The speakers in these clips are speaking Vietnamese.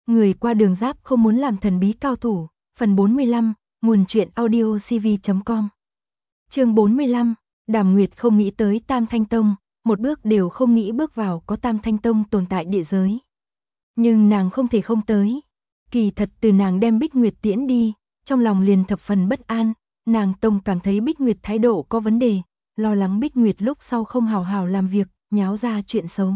Người qua đường giáp không muốn làm thần bí cao thủ. Phần 45, nguồn truyện audio cv.com. Chương 45, Đàm Nguyệt không nghĩ tới Tam Thanh Tông, một bước đều không nghĩ bước vào có Tam Thanh Tông tồn tại địa giới. Nhưng nàng không thể không tới. Kỳ thật từ nàng đem Bích Nguyệt tiễn đi, trong lòng liền thập phần bất an, nàng tổng cảm thấy Bích Nguyệt thái độ có vấn đề, lo lắng Bích Nguyệt lúc sau không hào hào làm việc, nháo ra chuyện xấu.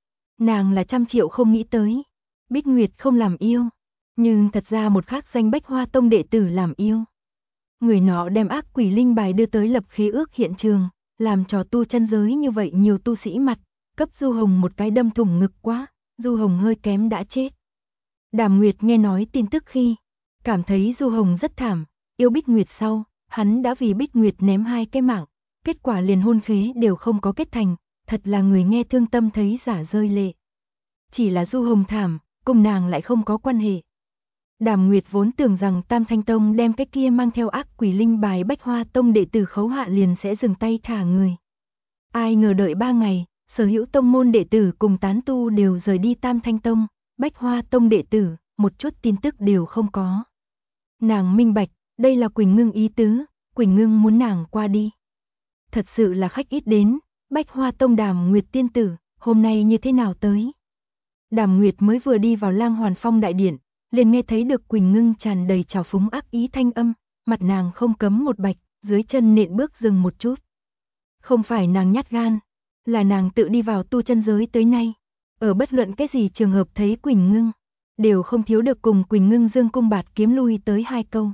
Nàng là trăm triệu không nghĩ tới, Bích Nguyệt không làm yêu, nhưng thật ra một khác danh Bách Hoa Tông đệ tử làm yêu. Người nọ đem ác quỷ linh bài đưa tới lập khế ước hiện trường, làm trò tu chân giới như vậy nhiều tu sĩ mặt, cấp Du Hồng một cái đâm thủng ngực quá, Du Hồng hơi kém đã chết. Đàm Nguyệt nghe nói tin tức khi, cảm thấy Du Hồng rất thảm, yêu Bích Nguyệt sau, hắn đã vì Bích Nguyệt ném 2 cái mạng, kết quả liền hôn khế đều không có kết thành, thật là người nghe thương tâm thấy giả rơi lệ. Chỉ là Du Hồng thảm, cùng nàng lại không có quan hệ. Đàm Nguyệt vốn tưởng rằng Tam Thanh Tông đem cái kia mang theo ác quỷ linh bài Bách Hoa Tông đệ tử khấu hạ liền sẽ dừng tay thả người. Ai ngờ đợi 3 ngày, sở hữu tông môn đệ tử cùng tán tu đều rời đi Tam Thanh Tông, Bách Hoa Tông đệ tử, một chút tin tức đều không có. Nàng minh bạch, đây là Quỳnh Ngưng ý tứ, Quỳnh Ngưng muốn nàng qua đi. Thật sự là khách ít đến, Bách Hoa Tông Đàm Nguyệt tiên tử, hôm nay như thế nào tới? Đàm Nguyệt mới vừa đi vào Lang Hoàn Phong đại điện, liền nghe thấy được Quỳnh Ngưng tràn đầy trào phúng ác ý thanh âm, mặt nàng không cấm một bạch, dưới chân nện bước dừng một chút. Không phải nàng nhát gan, là nàng tự đi vào tu chân giới tới nay, ở bất luận cái gì trường hợp thấy Quỳnh Ngưng, đều không thiếu được cùng Quỳnh Ngưng dương cung bạt kiếm lui tới 2 câu.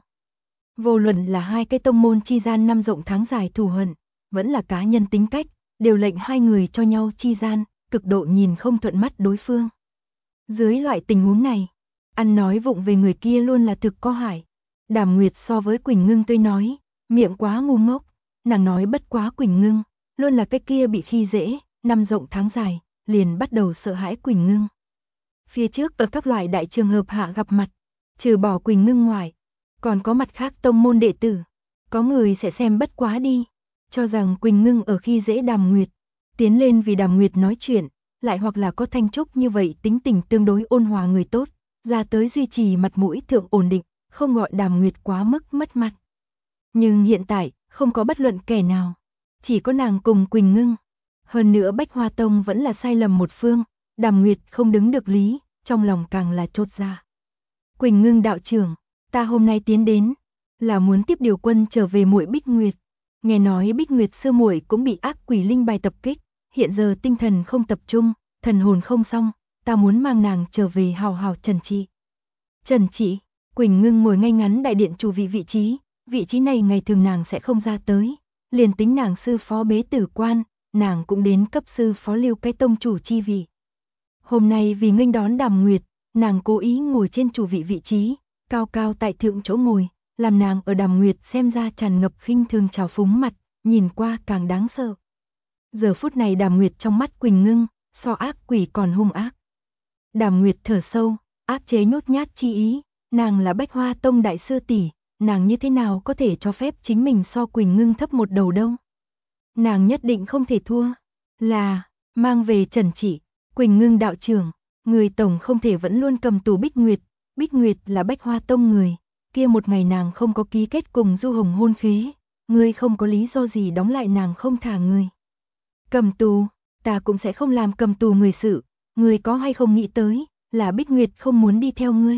Vô luận là 2 cái tông môn chi gian năm rộng tháng dài thù hận, vẫn là cá nhân tính cách, đều lệnh 2 người cho nhau chi gian, cực độ nhìn không thuận mắt đối phương. Dưới loại tình huống này, ăn nói vụng về người kia luôn là thực có hại. Đàm Nguyệt so với Quỳnh Ngưng tôi nói, miệng quá ngu ngốc, nàng nói bất quá Quỳnh Ngưng, luôn là cái kia bị khi dễ, năm rộng tháng dài, liền bắt đầu sợ hãi Quỳnh Ngưng. Phía trước ở các loại đại trường hợp hạ gặp mặt, trừ bỏ Quỳnh Ngưng ngoài, còn có mặt khác tông môn đệ tử, có người sẽ xem bất quá đi, cho rằng Quỳnh Ngưng ở khi dễ Đàm Nguyệt, tiến lên vì Đàm Nguyệt nói chuyện, lại hoặc là có Thanh Trúc như vậy tính tình tương đối ôn hòa người tốt, ra tới duy trì mặt mũi thượng ổn định, không gọi Đàm Nguyệt quá mức mất mặt. Nhưng hiện tại, không có bất luận kẻ nào, chỉ có nàng cùng Quỳnh Ngưng. Hơn nữa Bách Hoa Tông vẫn là sai lầm một phương, Đàm Nguyệt không đứng được lý, trong lòng càng là chột dạ. Quỳnh Ngưng đạo trưởng, ta hôm nay tiến đến, là muốn tiếp điều quân trở về muội Bích Nguyệt. Nghe nói Bích Nguyệt sư muội cũng bị ác quỷ linh bài tập kích, hiện giờ tinh thần không tập trung, thần hồn không xong, ta muốn mang nàng trở về hào hào trần trị. Trần trị, Quỳnh Ngưng ngồi ngay ngắn đại điện chủ vị trí này ngày thường nàng sẽ không ra tới, liền tính nàng sư phó bế tử quan, nàng cũng đến cấp sư phó lưu cái tông chủ chi vị. Hôm nay vì nghênh đón Đàm Nguyệt, nàng cố ý ngồi trên chủ vị trí, cao cao tại thượng chỗ ngồi, làm nàng ở Đàm Nguyệt xem ra tràn ngập khinh thường trào phúng mặt, nhìn qua càng đáng sợ. Giờ phút này Đàm Nguyệt trong mắt Quỳnh Ngưng, so ác quỷ còn hung ác. Đàm Nguyệt thở sâu, áp chế nhút nhát chi ý, nàng là Bách Hoa Tông đại sư tỷ, nàng như thế nào có thể cho phép chính mình so Quỳnh Ngưng thấp một đầu đâu. Nàng nhất định không thể thua, là mang về trần trị. Quỳnh Ngưng đạo trưởng, người tổng không thể vẫn luôn cầm tù Bích Nguyệt là Bách Hoa Tông người, kia một ngày nàng không có ký kết cùng Du Hồng hôn khế, ngươi không có lý do gì đóng lại nàng không thả người. Cầm tù, ta cũng sẽ không làm cầm tù người sự, ngươi có hay không nghĩ tới, là Bích Nguyệt không muốn đi theo ngươi.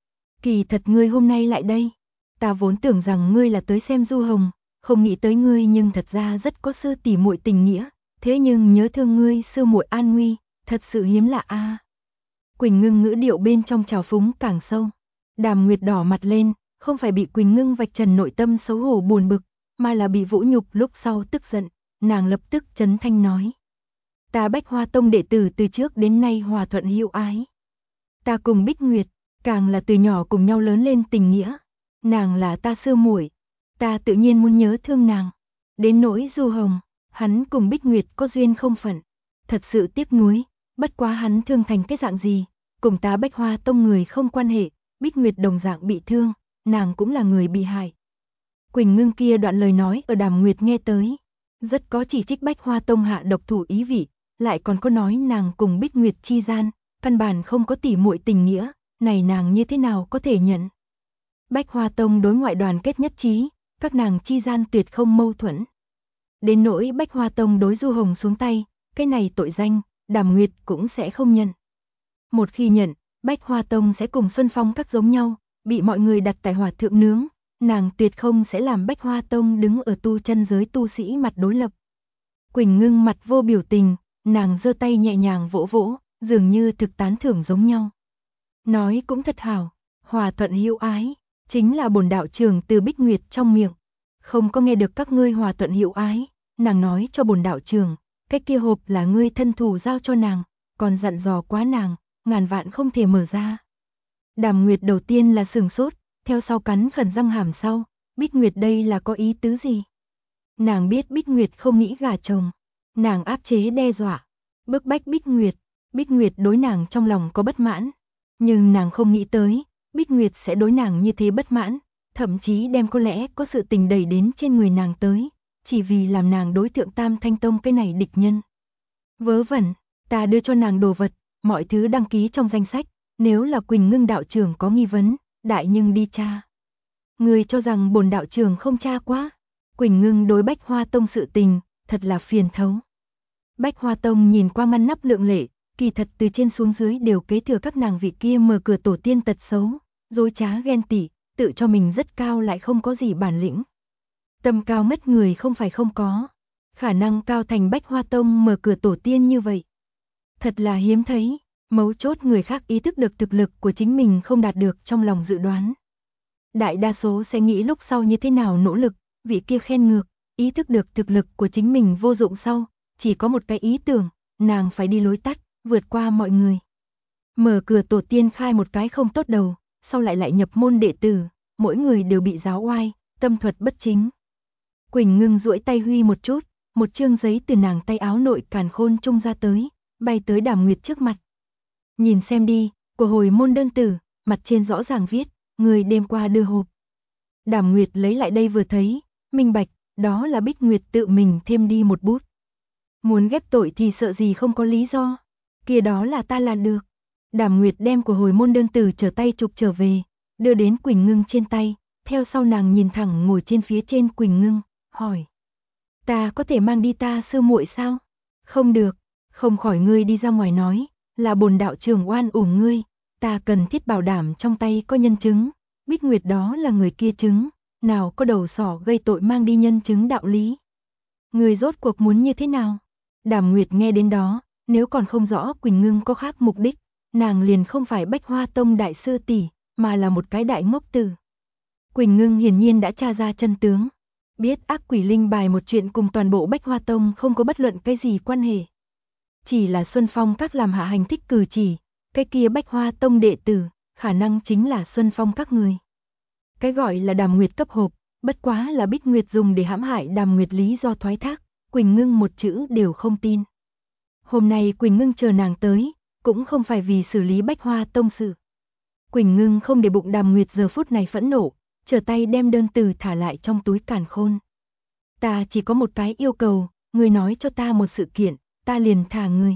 Kỳ thật ngươi hôm nay lại đây, ta vốn tưởng rằng ngươi là tới xem Du Hồng, không nghĩ tới ngươi nhưng thật ra rất có sư tỷ muội tình nghĩa, thế nhưng nhớ thương ngươi sư muội an nguy, thật sự hiếm lạ a. Quỳnh Ngưng ngữ điệu bên trong trào phúng càng sâu. Đàm Nguyệt đỏ mặt lên, không phải bị Quỳnh Ngưng vạch trần nội tâm xấu hổ buồn bực, mà là bị vũ nhục lúc sau tức giận, nàng lập tức trấn thanh nói. Ta Bách Hoa Tông đệ tử từ trước đến nay hòa thuận hữu ái. Ta cùng Bích Nguyệt, càng là từ nhỏ cùng nhau lớn lên tình nghĩa. Nàng là ta sư muội, ta tự nhiên muốn nhớ thương nàng. Đến nỗi Du Hồng, hắn cùng Bích Nguyệt có duyên không phận, thật sự tiếc nuối, bất quá hắn thương thành cái dạng gì, cùng ta Bách Hoa Tông người không quan hệ, Bích Nguyệt đồng dạng bị thương, nàng cũng là người bị hại. Quỳnh Ngưng kia đoạn lời nói ở Đàm Nguyệt nghe tới, rất có chỉ trích Bách Hoa Tông hạ độc thủ ý vị, lại còn có nói nàng cùng Bích Nguyệt chi gian, căn bản không có tỉ muội tình nghĩa, này nàng như thế nào có thể nhận. Bách Hoa Tông đối ngoại đoàn kết nhất trí, các nàng chi gian tuyệt không mâu thuẫn. Đến nỗi Bách Hoa Tông đối Du Hồng xuống tay, cái này tội danh, Đàm Nguyệt cũng sẽ không nhận. Một khi nhận, Bách Hoa Tông sẽ cùng Xuân Phong các giống nhau, bị mọi người đặt tại hỏa thượng nướng, nàng tuyệt không sẽ làm Bách Hoa Tông đứng ở tu chân giới tu sĩ mặt đối lập. Quỳnh Ngưng mặt vô biểu tình, nàng giơ tay nhẹ nhàng vỗ vỗ, dường như thực tán thưởng giống nhau. Nói cũng thật hảo, hòa thuận hữu ái, chính là bổn đạo trưởng từ Bích Nguyệt trong miệng. Không có nghe được các ngươi hòa thuận hữu ái, nàng nói cho bổn đạo trưởng, cái kia hộp là ngươi thân thủ giao cho nàng, còn dặn dò quá nàng, ngàn vạn không thể mở ra. Đàm Nguyệt đầu tiên là sửng sốt, theo sau cắn khẩn răng hàm sau, Bích Nguyệt đây là có ý tứ gì? Nàng biết Bích Nguyệt không nghĩ gả chồng, nàng áp chế đe dọa, bức bách Bích Nguyệt đối nàng trong lòng có bất mãn, nhưng nàng không nghĩ tới, Bích Nguyệt sẽ đối nàng như thế bất mãn, thậm chí đem có lẽ có sự tình đẩy đến trên người nàng tới, chỉ vì làm nàng đối tượng Tam Thanh Tông cái này địch nhân. Vớ vẩn, ta đưa cho nàng đồ vật, mọi thứ đăng ký trong danh sách, nếu là Quỳnh Ngưng đạo trưởng có nghi vấn, đại nhưng đi tra. Người cho rằng bổn đạo trưởng không tra quá. Quỳnh Ngưng đối Bách Hoa Tông sự tình, thật là phiền thấu. Bách Hoa Tông nhìn qua ngăn nắp lượng lệ, kỳ thật từ trên xuống dưới đều kế thừa các nàng vị kia mở cửa tổ tiên tật xấu, dối trá ghen tị, tự cho mình rất cao lại không có gì bản lĩnh. Tâm cao mất người không phải không có, khả năng cao thành Bách Hoa Tông mở cửa tổ tiên như vậy. Thật là hiếm thấy, mấu chốt người khác ý thức được thực lực của chính mình không đạt được trong lòng dự đoán. Đại đa số sẽ nghĩ lúc sau như thế nào nỗ lực, vị kia khen ngược, ý thức được thực lực của chính mình vô dụng sau, chỉ có một cái ý tưởng, nàng phải đi lối tắt, vượt qua mọi người. Mở cửa tổ tiên khai một cái không tốt đầu, sau lại nhập môn đệ tử, mỗi người đều bị giáo oai, tâm thuật bất chính. Quỳnh Ngưng duỗi tay huy một chút, một chương giấy từ nàng tay áo nội càn khôn trung ra tới, bay tới Đàm Nguyệt trước mặt. Nhìn xem đi, của hồi môn đơn tử, mặt trên rõ ràng viết, người đêm qua đưa hộp. Đàm Nguyệt lấy lại đây vừa thấy, minh bạch, đó là Bích Nguyệt tự mình thêm đi một bút. Muốn ghép tội thì sợ gì không có lý do, kia đó là ta làm được. Đàm Nguyệt đem của hồi môn đơn tử trở tay chụp trở về, đưa đến Quỳnh Ngưng trên tay, theo sau nàng nhìn thẳng ngồi trên phía trên Quỳnh Ngưng, hỏi. Ta có thể mang đi ta sư muội sao? Không được, không khỏi ngươi đi ra ngoài nói, là bổn đạo trưởng oan uổng ngươi, ta cần thiết bảo đảm trong tay có nhân chứng, Bích Nguyệt đó là người kia chứng, nào có đầu sỏ gây tội mang đi nhân chứng đạo lý. Ngươi rốt cuộc muốn như thế nào? Đàm Nguyệt nghe đến đó, nếu còn không rõ Quỳnh Ngưng có khác mục đích, nàng liền không phải Bách Hoa Tông đại sư tỷ, mà là một cái đại ngốc tử. Quỳnh Ngưng hiển nhiên đã tra ra chân tướng, biết ác quỷ linh bài một chuyện cùng toàn bộ Bách Hoa Tông không có bất luận cái gì quan hệ. Chỉ là Xuân Phong các làm hạ hành thích cử chỉ, cái kia Bách Hoa Tông đệ tử, khả năng chính là Xuân Phong các người. Cái gọi là Đàm Nguyệt cấp hộp, bất quá là Bích Nguyệt dùng để hãm hại Đàm Nguyệt lý do thoái thác, Quỳnh Ngưng một chữ đều không tin. Hôm nay Quỳnh Ngưng chờ nàng tới, cũng không phải vì xử lý Bách Hoa Tông sự. Quỳnh Ngưng không để bụng Đàm Nguyệt giờ phút này phẫn nộ, trở tay đem đơn từ thả lại trong túi càn khôn. Ta chỉ có một cái yêu cầu, ngươi nói cho ta một sự kiện, ta liền thả ngươi.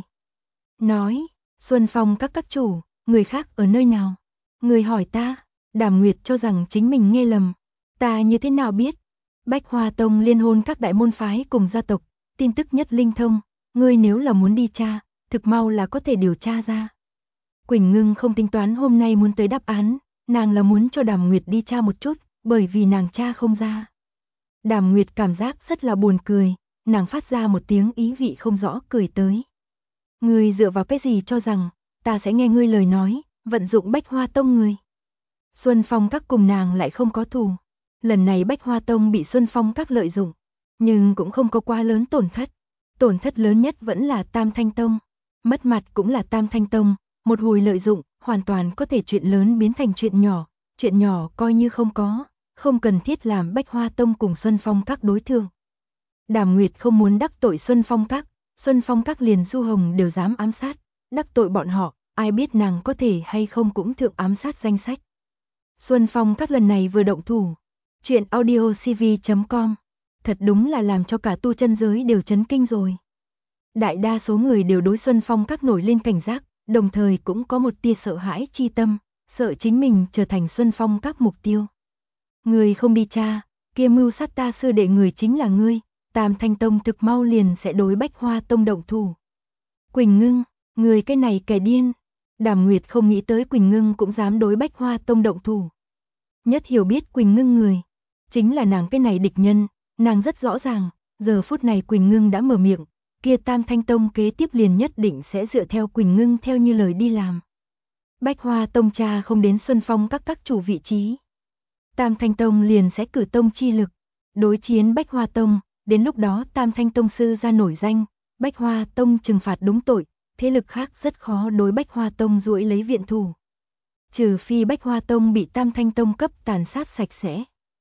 Nói, Xuân Phong các chủ, người khác ở nơi nào? Người hỏi ta, Đàm Nguyệt cho rằng chính mình nghe lầm. Ta như thế nào biết? Bách Hoa Tông liên hôn các đại môn phái cùng gia tộc, tin tức nhất linh thông, ngươi nếu là muốn đi tra, thực mau là có thể điều tra ra. Quỳnh Ngưng không tính toán hôm nay muốn tới đáp án, nàng là muốn cho Đàm Nguyệt đi tra một chút, bởi vì nàng tra không ra. Đàm Nguyệt cảm giác rất là buồn cười, nàng phát ra một tiếng ý vị không rõ cười tới. Ngươi dựa vào cái gì cho rằng, ta sẽ nghe ngươi lời nói, vận dụng Bách Hoa Tông người. Xuân Phong các cùng nàng lại không có thù. Lần này Bách Hoa Tông bị Xuân Phong các lợi dụng, nhưng cũng không có quá lớn tổn thất. Tổn thất lớn nhất vẫn là Tam Thanh Tông. Mất mặt cũng là Tam Thanh Tông, một hồi lợi dụng, hoàn toàn có thể chuyện lớn biến thành chuyện nhỏ coi như không có, không cần thiết làm Bách Hoa Tông cùng Xuân Phong các đối thương. Đàm Nguyệt không muốn đắc tội Xuân Phong các liền Du Hồng đều dám ám sát, đắc tội bọn họ, ai biết nàng có thể hay không cũng thượng ám sát danh sách. Xuân Phong các lần này vừa động thủ, chuyện audiocv.com, thật đúng là làm cho cả tu chân giới đều chấn kinh rồi. Đại đa số người đều đối Xuân Phong các nổi lên cảnh giác, đồng thời cũng có một tia sợ hãi chi tâm, sợ chính mình trở thành Xuân Phong các mục tiêu. Người không đi tra, kia mưu sát ta sư đệ người chính là ngươi, Tam Thanh Tông thực mau liền sẽ đối Bách Hoa Tông động thủ. Quỳnh Ngưng, người cái này kẻ điên. Đàm Nguyệt không nghĩ tới Quỳnh Ngưng cũng dám đối Bách Hoa Tông động thủ. Nhất hiểu biết Quỳnh Ngưng người, chính là nàng cái này địch nhân, nàng rất rõ ràng, giờ phút này Quỳnh Ngưng đã mở miệng, kia Tam Thanh Tông kế tiếp liền nhất định sẽ dựa theo Quỳnh Ngưng theo như lời đi làm. Bách Hoa Tông cha không đến Xuân Phong các chủ vị trí. Tam Thanh Tông liền sẽ cử tông chi lực, đối chiến Bách Hoa Tông, đến lúc đó Tam Thanh Tông sư ra nổi danh, Bách Hoa Tông trừng phạt đúng tội, thế lực khác rất khó đối Bách Hoa Tông duỗi lấy viện thủ. Trừ phi Bách Hoa Tông bị Tam Thanh Tông cấp tàn sát sạch sẽ.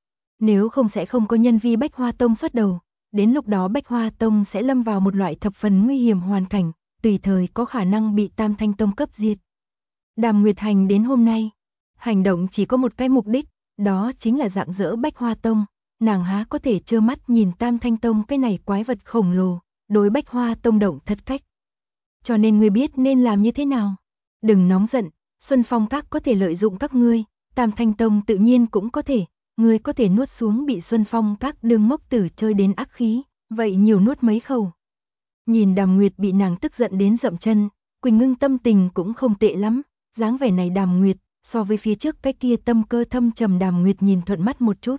Nếu không sẽ không có nhân vi Bách Hoa Tông xuất đầu, đến lúc đó Bách Hoa Tông sẽ lâm vào một loại thập phần nguy hiểm hoàn cảnh, tùy thời có khả năng bị Tam Thanh Tông cấp diệt. Đàm Nguyệt Hành đến hôm nay, hành động chỉ có một cái mục đích, đó chính là rạng rỡ Bách Hoa Tông, nàng há có thể trơ mắt nhìn Tam Thanh Tông cái này quái vật khổng lồ, đối Bách Hoa Tông động thất cách. Cho nên ngươi biết nên làm như thế nào. Đừng nóng giận, Xuân Phong các có thể lợi dụng các ngươi, Tam Thanh Tông tự nhiên cũng có thể, ngươi có thể nuốt xuống bị Xuân Phong các đương mốc tử chơi đến ác khí, vậy nhiều nuốt mấy khẩu. Nhìn Đàm Nguyệt bị nàng tức giận đến dậm chân, Quỳnh Ngưng tâm tình cũng không tệ lắm, dáng vẻ này Đàm Nguyệt, so với phía trước cái kia tâm cơ thâm trầm Đàm Nguyệt nhìn thuận mắt một chút.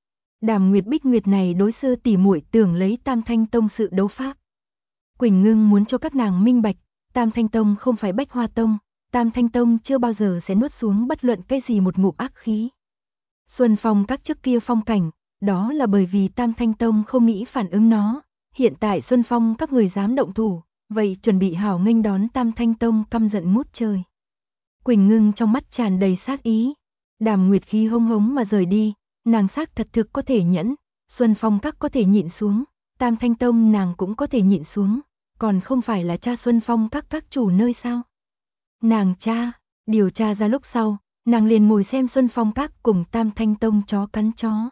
Đàm Nguyệt Bích Nguyệt này đối sư tỷ muội tưởng lấy Tam Thanh Tông sự đấu pháp. Quỳnh Ngưng muốn cho các nàng minh bạch, Tam Thanh Tông không phải Bách Hoa Tông, Tam Thanh Tông chưa bao giờ sẽ nuốt xuống bất luận cái gì một ngụm ác khí. Xuân Phong các trước kia phong cảnh, đó là bởi vì Tam Thanh Tông không nghĩ phản ứng nó, hiện tại Xuân Phong các người dám động thủ, vậy chuẩn bị hảo nghênh đón Tam Thanh Tông căm giận ngút trời. Quỳnh Ngưng trong mắt tràn đầy sát ý, Đàm Nguyệt khí hông hống mà rời đi, nàng xác thật thực có thể nhẫn, Xuân Phong các có thể nhịn xuống, Tam Thanh Tông nàng cũng có thể nhịn xuống, còn không phải là cha Xuân Phong các chủ nơi sao? Nàng cha, điều tra ra lúc sau, nàng liền ngồi xem Xuân Phong các cùng Tam Thanh Tông chó cắn chó.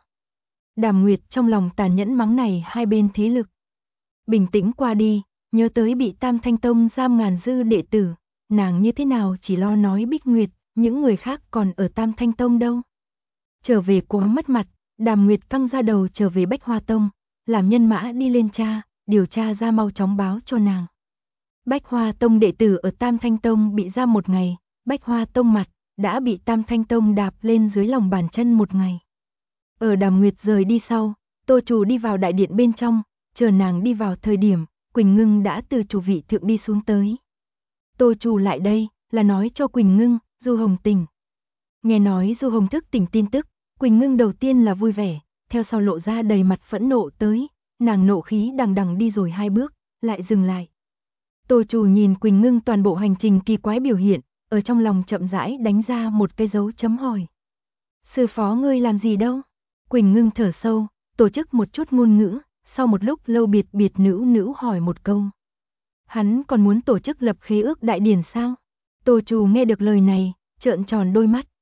Đàm Nguyệt trong lòng tàn nhẫn mắng này hai bên thế lực. Bình tĩnh qua đi, nhớ tới bị Tam Thanh Tông giam ngàn dư đệ tử, nàng như thế nào chỉ lo nói Bích Nguyệt, những người khác còn ở Tam Thanh Tông đâu. Trở về quá mất mặt, Đàm Nguyệt căng ra đầu trở về Bách Hoa Tông, làm nhân mã đi lên điều tra ra mau chóng báo cho nàng. Bách Hoa Tông đệ tử ở Tam Thanh Tông bị giam một ngày, Bách Hoa Tông mặt đã bị Tam Thanh Tông đạp lên dưới lòng bàn chân một ngày. Ở Đàm Nguyệt rời đi sau, Tô Chủ đi vào đại điện bên trong, chờ nàng đi vào thời điểm, Quỳnh Ngưng đã từ chủ vị thượng đi xuống tới. Tô Chủ lại đây, là nói cho Quỳnh Ngưng, Du Hồng tỉnh. Nghe nói Du Hồng thức tỉnh tin tức, Quỳnh Ngưng đầu tiên là vui vẻ, theo sau lộ ra đầy mặt phẫn nộ tới, nàng nộ khí đằng đằng đi rồi hai bước, lại dừng lại. Tô Chủ nhìn Quỳnh Ngưng toàn bộ hành trình kỳ quái biểu hiện, ở trong lòng chậm rãi đánh ra một cái dấu chấm hỏi. Sư phó ngươi làm gì đâu? Quỳnh Ngưng thở sâu, tổ chức một chút ngôn ngữ, sau một lúc lâu biệt nữ hỏi một câu. Hắn còn muốn tổ chức lập khế ước đại điển sao? Tô Chủ nghe được lời này, trợn tròn đôi mắt.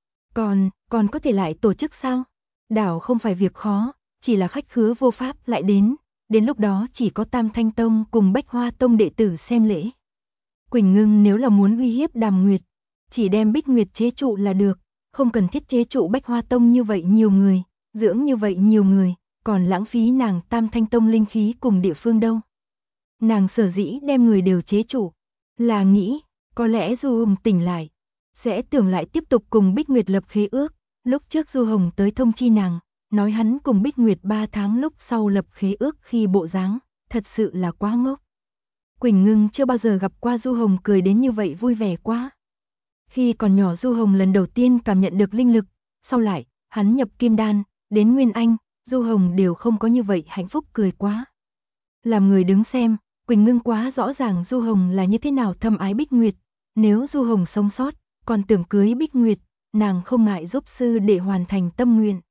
Còn có thể lại tổ chức sao? Đảo không phải việc khó, chỉ là khách khứa vô pháp lại đến lúc đó chỉ có Tam Thanh Tông cùng Bách Hoa Tông đệ tử xem lễ. Quỳnh Ngưng nếu là muốn uy hiếp Đàm Nguyệt, chỉ đem Bích Nguyệt chế trụ là được, không cần thiết chế trụ Bách Hoa Tông như vậy nhiều người, dưỡng như vậy nhiều người, còn lãng phí nàng Tam Thanh Tông linh khí cùng địa phương đâu. Nàng sở dĩ đem người đều chế trụ, là nghĩ, có lẽ Du Hồng tỉnh lại, sẽ tưởng lại tiếp tục cùng Bích Nguyệt lập khế ước, lúc trước Du Hồng tới thông chi nàng, nói hắn cùng Bích Nguyệt 3 tháng lúc sau lập khế ước khi bộ dáng, thật sự là quá ngốc. Quỳnh Ngưng chưa bao giờ gặp qua Du Hồng cười đến như vậy vui vẻ quá. Khi còn nhỏ Du Hồng lần đầu tiên cảm nhận được linh lực, sau lại, hắn nhập Kim Đan, đến Nguyên Anh, Du Hồng đều không có như vậy hạnh phúc cười quá. Làm người đứng xem, Quỳnh Ngưng quá rõ ràng Du Hồng là như thế nào thâm ái Bích Nguyệt, nếu Du Hồng sống sót, còn tưởng cưới Bích Nguyệt, nàng không ngại giúp sư để hoàn thành tâm nguyện.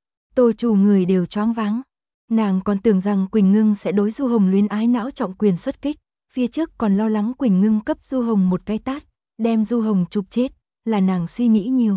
Tô Chủ người đều choáng váng, nàng còn tưởng rằng Quỳnh Ngưng sẽ đối Du Hồng luyến ái não trọng quyền xuất kích, phía trước còn lo lắng Quỳnh Ngưng cấp Du Hồng một cái tát, đem Du Hồng chụp chết, là nàng suy nghĩ nhiều.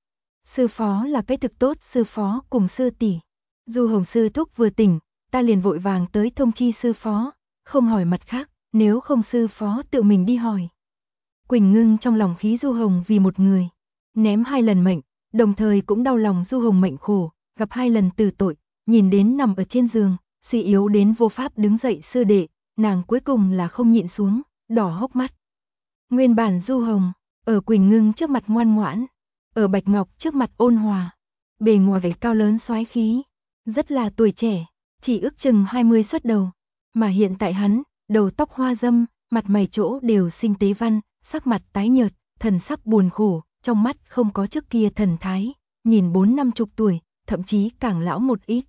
Sư phó là cái thực tốt sư phó cùng sư tỷ. Du Hồng sư thúc vừa tỉnh, ta liền vội vàng tới thông chi sư phó, không hỏi mặt khác, nếu không sư phó tự mình đi hỏi. Quỳnh Ngưng trong lòng khí Du Hồng vì một người, ném 2 lần mệnh, đồng thời cũng đau lòng Du Hồng mệnh khổ, gặp 2 lần tử tội, nhìn đến nằm ở trên giường, suy yếu đến vô pháp đứng dậy sư đệ, nàng cuối cùng là không nhịn xuống, đỏ hốc mắt. Nguyên bản Du Hồng, ở Quỳnh Ngưng trước mặt ngoan ngoãn, ở Bạch Ngọc trước mặt ôn hòa, bề ngoài vẻ cao lớn soái khí, rất là tuổi trẻ, chỉ ước chừng 20 xuất đầu, mà hiện tại hắn, đầu tóc hoa râm, mặt mày chỗ đều sinh tế văn, sắc mặt tái nhợt, thần sắc buồn khổ, trong mắt không có trước kia thần thái, nhìn 40-50 tuổi, thậm chí càng lão một ít.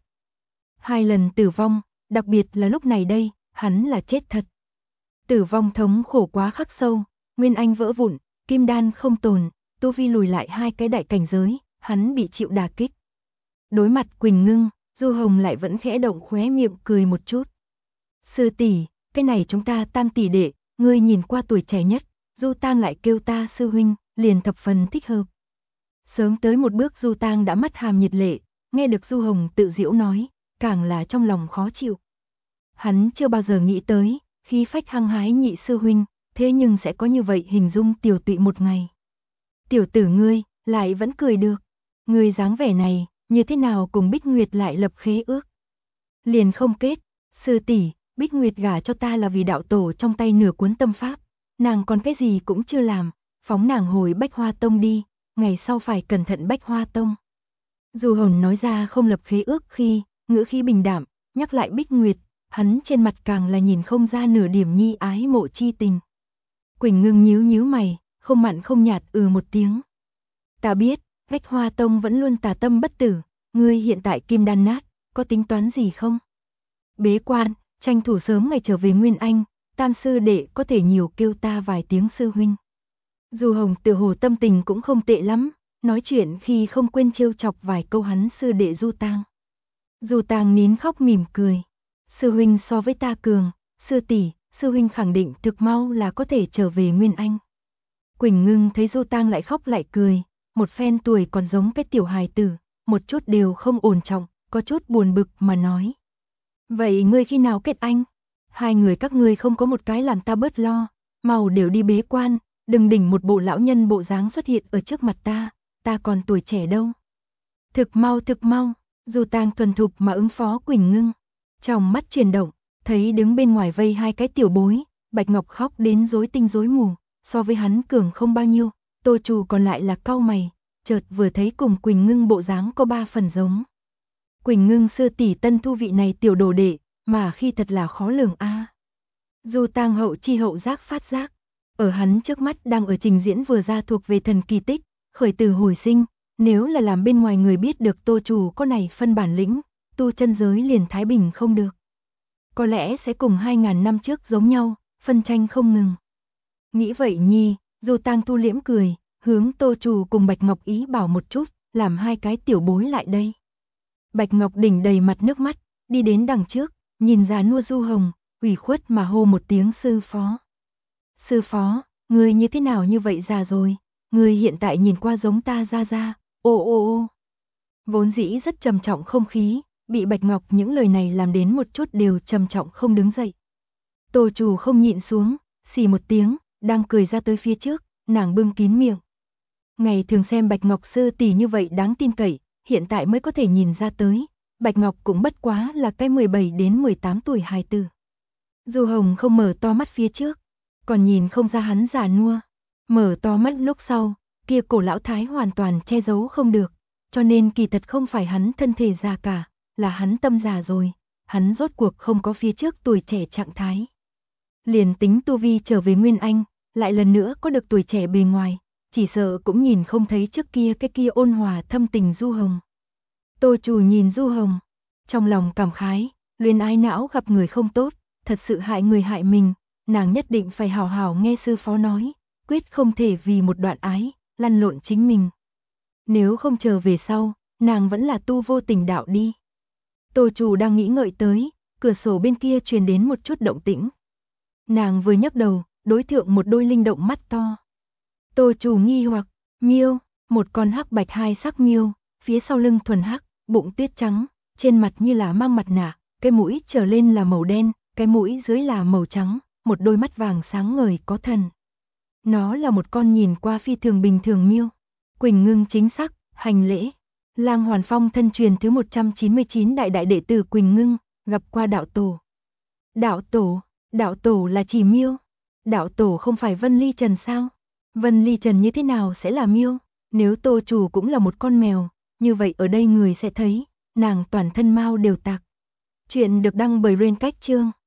2 lần tử vong, đặc biệt là lúc này đây, hắn là chết thật. Tử vong thống khổ quá khắc sâu, nguyên anh vỡ vụn, kim đan không tồn, tu vi lùi lại 2 cái đại cảnh giới, hắn bị chịu đả kích. Đối mặt Quỳnh Ngưng, Du Hồng lại vẫn khẽ động khóe miệng cười một chút. Sư tỷ, cái này chúng ta tam tỷ đệ, ngươi nhìn qua tuổi trẻ nhất, Du Tang lại kêu ta sư huynh, liền thập phần thích hợp. Sớm tới một bước Du Tang đã mắt hàm nhiệt lệ, nghe được Du Hồng tự giễu nói, càng là trong lòng khó chịu. Hắn chưa bao giờ nghĩ tới, khí phách hăng hái nhị sư huynh, thế nhưng sẽ có như vậy hình dung tiểu tụy một ngày. Tiểu tử ngươi, lại vẫn cười được. Ngươi dáng vẻ này, như thế nào cùng Bích Nguyệt lại lập khế ước? Liền không kết, sư tỷ, Bích Nguyệt gả cho ta là vì đạo tổ trong tay nửa cuốn tâm pháp, nàng còn cái gì cũng chưa làm, phóng nàng hồi Bách Hoa Tông đi, ngày sau phải cẩn thận Bách Hoa Tông. Du Hồng nói ra không lập khế ước khi, ngữ khí bình đạm, nhắc lại Bích Nguyệt, hắn trên mặt càng là nhìn không ra nửa điểm nhi ái mộ chi tình. Quỳnh Ngưng nhíu nhíu mày, không mặn không nhạt một tiếng. Ta biết, Bách Hoa Tông vẫn luôn tà tâm bất tử, ngươi hiện tại kim đan nát, có tính toán gì không? Bế quan, tranh thủ sớm ngày trở về Nguyên Anh, tam sư đệ có thể nhiều kêu ta vài tiếng sư huynh. Du Hồng tự hồ tâm tình cũng không tệ lắm, nói chuyện khi không quên trêu chọc vài câu hắn sư đệ Du Tang. Du Tang nín khóc mỉm cười. Sư huynh so với ta cường, sư tỷ, sư huynh khẳng định thực mau là có thể trở về Nguyên Anh. Quỳnh Ngưng thấy Du Tang lại khóc lại cười, một phen tuổi còn giống cái tiểu hài tử, một chút đều không ổn trọng, có chút buồn bực mà nói. Vậy ngươi khi nào kết anh? 2 người các ngươi không có một cái làm ta bớt lo, mau đều đi bế quan, đừng đỉnh một bộ lão nhân bộ dáng xuất hiện ở trước mặt ta còn tuổi trẻ đâu. Thực mau, Du Tang thuần thục mà ứng phó Quỳnh Ngưng. Trong mắt chuyển động, thấy đứng bên ngoài vây 2 cái tiểu bối, Bạch Ngọc khóc đến rối tinh rối mù, so với hắn cường không bao nhiêu, Tô Trù còn lại là cau mày, chợt vừa thấy cùng Quỳnh Ngưng bộ dáng có 3 phần giống. Quỳnh Ngưng sư tỷ tân thu vị này tiểu đồ đệ, mà khi thật là khó lường a. Du Tang hậu chi hậu giác phát giác, ở hắn trước mắt đang ở trình diễn vừa ra thuộc về thần kỳ tích, khởi từ hồi sinh, nếu là làm bên ngoài người biết được Tô Trù có này phân bản lĩnh, tu chân giới liền thái bình không được. Có lẽ sẽ cùng 2000 năm trước giống nhau, phân tranh không ngừng. Nghĩ vậy nhi, Du Tang thu liễm cười, hướng Tô Trù cùng Bạch Ngọc ý bảo một chút, làm 2 cái tiểu bối lại đây. Bạch Ngọc đỉnh đầy mặt nước mắt, đi đến đằng trước, nhìn ra nua Du Hồng, ủy khuất mà hô một tiếng sư phó. Sư phó, người như thế nào như vậy già rồi, người hiện tại nhìn qua giống ta ra, ô. Vốn dĩ rất trầm trọng không khí, bị Bạch Ngọc những lời này làm đến một chút đều trầm trọng không đứng dậy. Tô Trù không nhịn xuống, xì một tiếng, đang cười ra tới phía trước, nàng bưng kín miệng. Ngày thường xem Bạch Ngọc sư tỷ như vậy đáng tin cậy, hiện tại mới có thể nhìn ra tới, Bạch Ngọc cũng bất quá là cái 17 đến 18 tuổi hài tử. Du Hồng không mở to mắt phía trước, còn nhìn không ra hắn già nua. Mở to mắt lúc sau, kia cổ lão thái hoàn toàn che giấu không được, cho nên kỳ thật không phải hắn thân thể già cả, là hắn tâm già rồi, hắn rốt cuộc không có phía trước tuổi trẻ trạng thái. Liền tính tu vi trở về Nguyên Anh, lại lần nữa có được tuổi trẻ bề ngoài, chỉ sợ cũng nhìn không thấy trước kia cái kia ôn hòa thâm tình Du Hồng. Tô Trù nhìn Du Hồng, trong lòng cảm khái, luyến ái não gặp người không tốt, thật sự hại người hại mình, nàng nhất định phải hào hào nghe sư phó nói, quyết không thể vì một đoạn ái, lăn lộn chính mình. Nếu không chờ về sau, nàng vẫn là tu vô tình đạo đi. Tô Trù đang nghĩ ngợi tới, cửa sổ bên kia truyền đến một chút động tĩnh. Nàng vừa nhấc đầu, đối thượng một đôi linh động mắt to. Tô Trù nghi hoặc, miêu, một con hắc bạch hai sắc miêu, phía sau lưng thuần hắc, bụng tuyết trắng, trên mặt như là mang mặt nạ, cái mũi trở lên là màu đen, cái mũi dưới là màu trắng, một đôi mắt vàng sáng ngời có thần. Nó là một con nhìn qua phi thường bình thường miêu. Quỳnh Ngưng chính xác, hành lễ. Lang Hoàn Phong thân truyền thứ 199 đại đại đệ tử Quỳnh Ngưng, gặp qua đạo tổ. Đạo tổ là chỉ Miêu. Đạo tổ không phải Vân Ly Trần sao? Vân Ly Trần như thế nào sẽ là Miêu? Nếu Tô chủ cũng là một con mèo, như vậy ở đây người sẽ thấy, nàng toàn thân mao đều tạc. Chuyện được đăng bởi Rain Cách Chương.